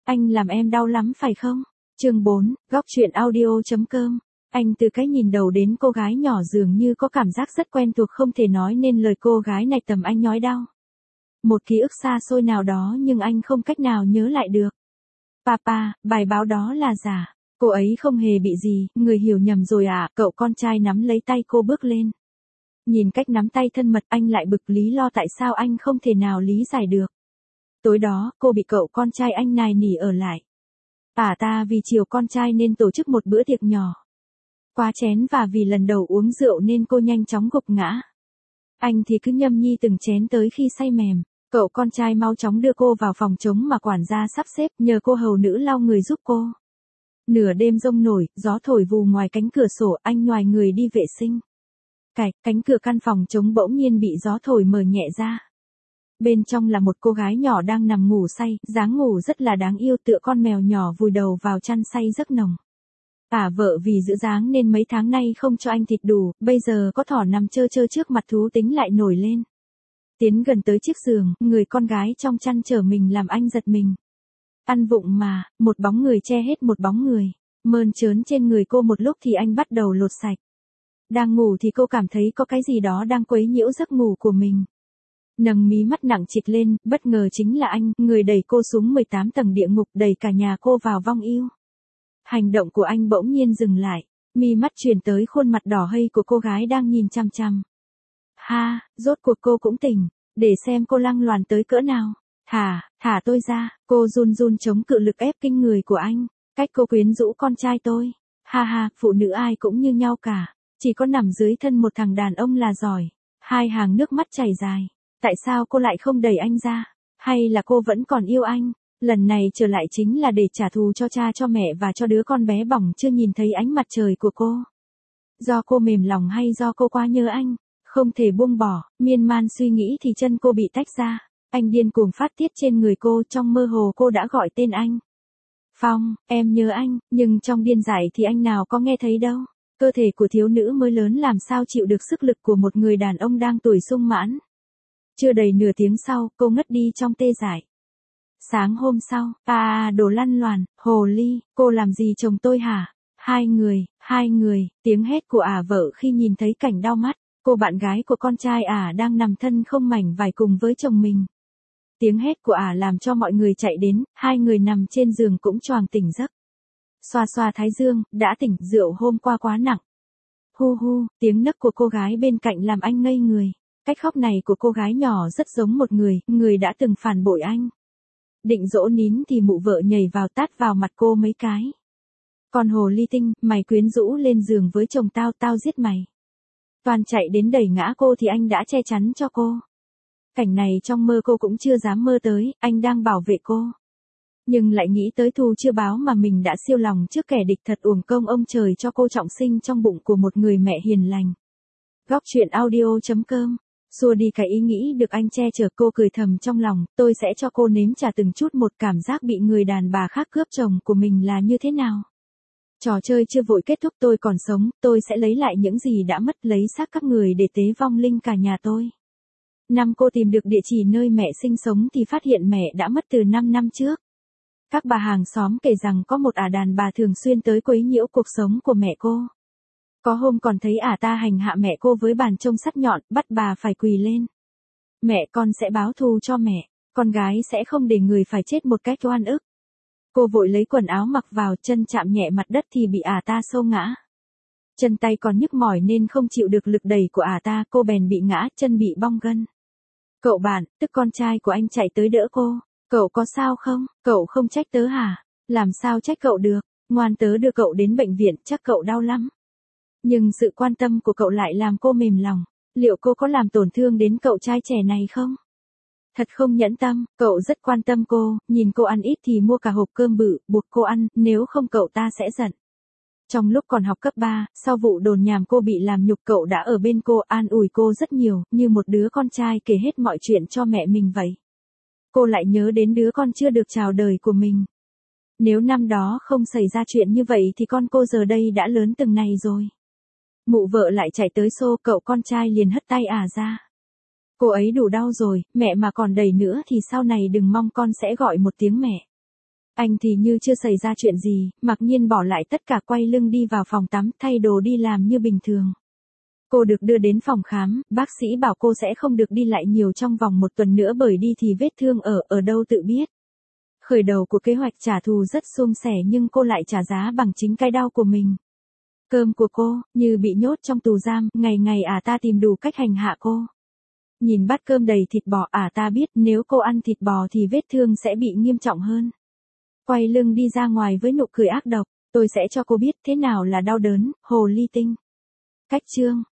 Anh làm em đau lắm phải không? Chương 4, góc truyện audio.com. Anh từ cái nhìn đầu đến cô gái nhỏ dường như có cảm giác rất quen thuộc không thể nói nên lời cô gái này tầm anh nhói đau. Một ký ức xa xôi nào đó nhưng anh không cách nào nhớ lại được. Papa, bài báo đó là giả. Cô ấy không hề bị gì, người hiểu nhầm rồi à, cậu con trai nắm lấy tay cô bước lên. Nhìn cách nắm tay thân mật anh lại bực lý lo tại sao anh không thể nào lý giải được. Tối đó, cô bị cậu con trai anh nài nỉ ở lại. Ta vì chiều con trai nên tổ chức một bữa tiệc nhỏ. Quá chén và vì lần đầu uống rượu nên cô nhanh chóng gục ngã. Anh thì cứ nhâm nhi từng chén tới khi say mềm. Cậu con trai mau chóng đưa cô vào phòng trống mà quản gia sắp xếp nhờ cô hầu nữ lau người giúp cô. Nửa đêm giông nổi, gió thổi vù ngoài cánh cửa sổ anh nhoài người đi vệ sinh. Cánh cửa căn phòng trống bỗng nhiên bị gió thổi mở nhẹ ra. Bên trong là một cô gái nhỏ đang nằm ngủ say, dáng ngủ rất là đáng yêu tựa con mèo nhỏ vùi đầu vào chăn say giấc nồng. Vợ vì giữ dáng nên mấy tháng nay không cho anh thịt đủ, bây giờ có thỏ nằm chơ chơ trước mặt thú tính lại nổi lên. Tiến gần tới chiếc giường, người con gái trong chăn trở mình làm anh giật mình. Ăn vụng mà, một bóng người che hết một bóng người. Mơn trớn trên người cô một lúc thì anh bắt đầu lột sạch. Đang ngủ thì cô cảm thấy có cái gì đó đang quấy nhiễu giấc ngủ của mình. Nâng mí mắt nặng trịch lên, bất ngờ chính là anh, người đẩy cô xuống 18 tầng địa ngục đẩy cả nhà cô vào vong yêu. Hành động của anh bỗng nhiên dừng lại, mi mắt chuyển tới khuôn mặt đỏ hây của cô gái đang nhìn chăm chăm. Rốt cuộc cô cũng tỉnh, để xem cô lăng loàn tới cỡ nào. Thả tôi ra, cô run run chống cự lực ép kinh người của anh, cách cô quyến rũ con trai tôi. Phụ nữ ai cũng như nhau cả, chỉ có nằm dưới thân một thằng đàn ông là giỏi. Hai hàng nước mắt chảy dài, tại sao cô lại không đẩy anh ra, hay là cô vẫn còn yêu anh? Lần này trở lại chính là để trả thù cho cha cho mẹ và cho đứa con bé bỏng chưa nhìn thấy ánh mặt trời của cô. Do cô mềm lòng hay do cô quá nhớ anh? Không thể buông bỏ, miên man suy nghĩ thì chân cô bị tách ra. Anh điên cuồng phát tiết trên người cô, trong mơ hồ cô đã gọi tên anh. Phong, em nhớ anh, nhưng trong điên dại thì anh nào có nghe thấy đâu. Cơ thể của thiếu nữ mới lớn làm sao chịu được sức lực của một người đàn ông đang tuổi sung mãn. Chưa đầy nửa tiếng sau, cô ngất đi trong tê dại. Sáng hôm sau, đồ lăn loàn, hồ ly, cô làm gì chồng tôi hả? Hai người, tiếng hét của vợ khi nhìn thấy cảnh đau mắt, cô bạn gái của con trai đang nằm thân không mảnh vải cùng với chồng mình. Tiếng hét của làm cho mọi người chạy đến, hai người nằm trên giường cũng choàng tỉnh giấc. Xoa xoa thái dương, đã tỉnh, rượu hôm qua quá nặng. Tiếng nấc của cô gái bên cạnh làm anh ngây người. Cách khóc này của cô gái nhỏ rất giống một người đã từng phản bội anh. Định dỗ nín thì mụ vợ nhảy vào tát vào mặt cô mấy cái. Con hồ ly tinh, mày quyến rũ lên giường với chồng tao giết mày. Toàn chạy đến đẩy ngã cô thì anh đã che chắn cho cô. Cảnh này trong mơ cô cũng chưa dám mơ tới, anh đang bảo vệ cô. Nhưng lại nghĩ tới thù chưa báo mà mình đã siêu lòng trước kẻ địch thật uổng công ông trời cho cô trọng sinh trong bụng của một người mẹ hiền lành. Góc truyện audio.com. Xua đi cái ý nghĩ được anh che chở cô cười thầm trong lòng, tôi sẽ cho cô nếm trả từng chút một cảm giác bị người đàn bà khác cướp chồng của mình là như thế nào. Trò chơi chưa vội kết thúc tôi còn sống, tôi sẽ lấy lại những gì đã mất lấy xác các người để tế vong linh cả nhà tôi. Cô tìm được địa chỉ nơi mẹ sinh sống thì phát hiện mẹ đã mất từ 5 năm trước. Các bà hàng xóm kể rằng có một đàn bà thường xuyên tới quấy nhiễu cuộc sống của mẹ cô. Có hôm còn thấy ta hành hạ mẹ cô với bàn chông sắt nhọn, bắt bà phải quỳ lên. Mẹ con sẽ báo thù cho mẹ, con gái sẽ không để người phải chết một cách oan ức. Cô vội lấy quần áo mặc vào, chân chạm nhẹ mặt đất thì bị ta xô ngã. Chân tay còn nhức mỏi nên không chịu được lực đẩy của ta, cô bèn bị ngã, chân bị bong gân. Cậu bạn, tức con trai của anh chạy tới đỡ cô. Cậu có sao không? Cậu không trách tớ hả? Làm sao trách cậu được? Ngoan, tớ đưa cậu đến bệnh viện, chắc cậu đau lắm. Nhưng sự quan tâm của cậu lại làm cô mềm lòng. Liệu cô có làm tổn thương đến cậu trai trẻ này không? Thật không nhẫn tâm, cậu rất quan tâm cô, nhìn cô ăn ít thì mua cả hộp cơm bự, buộc cô ăn, nếu không cậu ta sẽ giận. Trong lúc còn học cấp 3, sau vụ đồn nhảm cô bị làm nhục cậu đã ở bên cô an ủi cô rất nhiều, như một đứa con trai kể hết mọi chuyện cho mẹ mình vậy. Cô lại nhớ đến đứa con chưa được chào đời của mình. Nếu năm đó không xảy ra chuyện như vậy thì con cô giờ đây đã lớn từng này rồi. Mụ vợ lại chạy tới xô cậu con trai liền hất tay ra. Cô ấy đủ đau rồi, mẹ mà còn đẩy nữa thì sau này đừng mong con sẽ gọi một tiếng mẹ. Anh thì như chưa xảy ra chuyện gì, mặc nhiên bỏ lại tất cả quay lưng đi vào phòng tắm, thay đồ đi làm như bình thường. Cô được đưa đến phòng khám, bác sĩ bảo cô sẽ không được đi lại nhiều trong vòng 1 tuần nữa bởi đi thì vết thương ở đâu tự biết. Khởi đầu của kế hoạch trả thù rất suôn sẻ nhưng cô lại trả giá bằng chính cái đau của mình. Cơm của cô, như bị nhốt trong tù giam, ngày ngày ta tìm đủ cách hành hạ cô. Nhìn bát cơm đầy thịt bò ta biết nếu cô ăn thịt bò thì vết thương sẽ bị nghiêm trọng hơn. Quay lưng đi ra ngoài với nụ cười ác độc, tôi sẽ cho cô biết thế nào là đau đớn, hồ ly tinh. Cách chương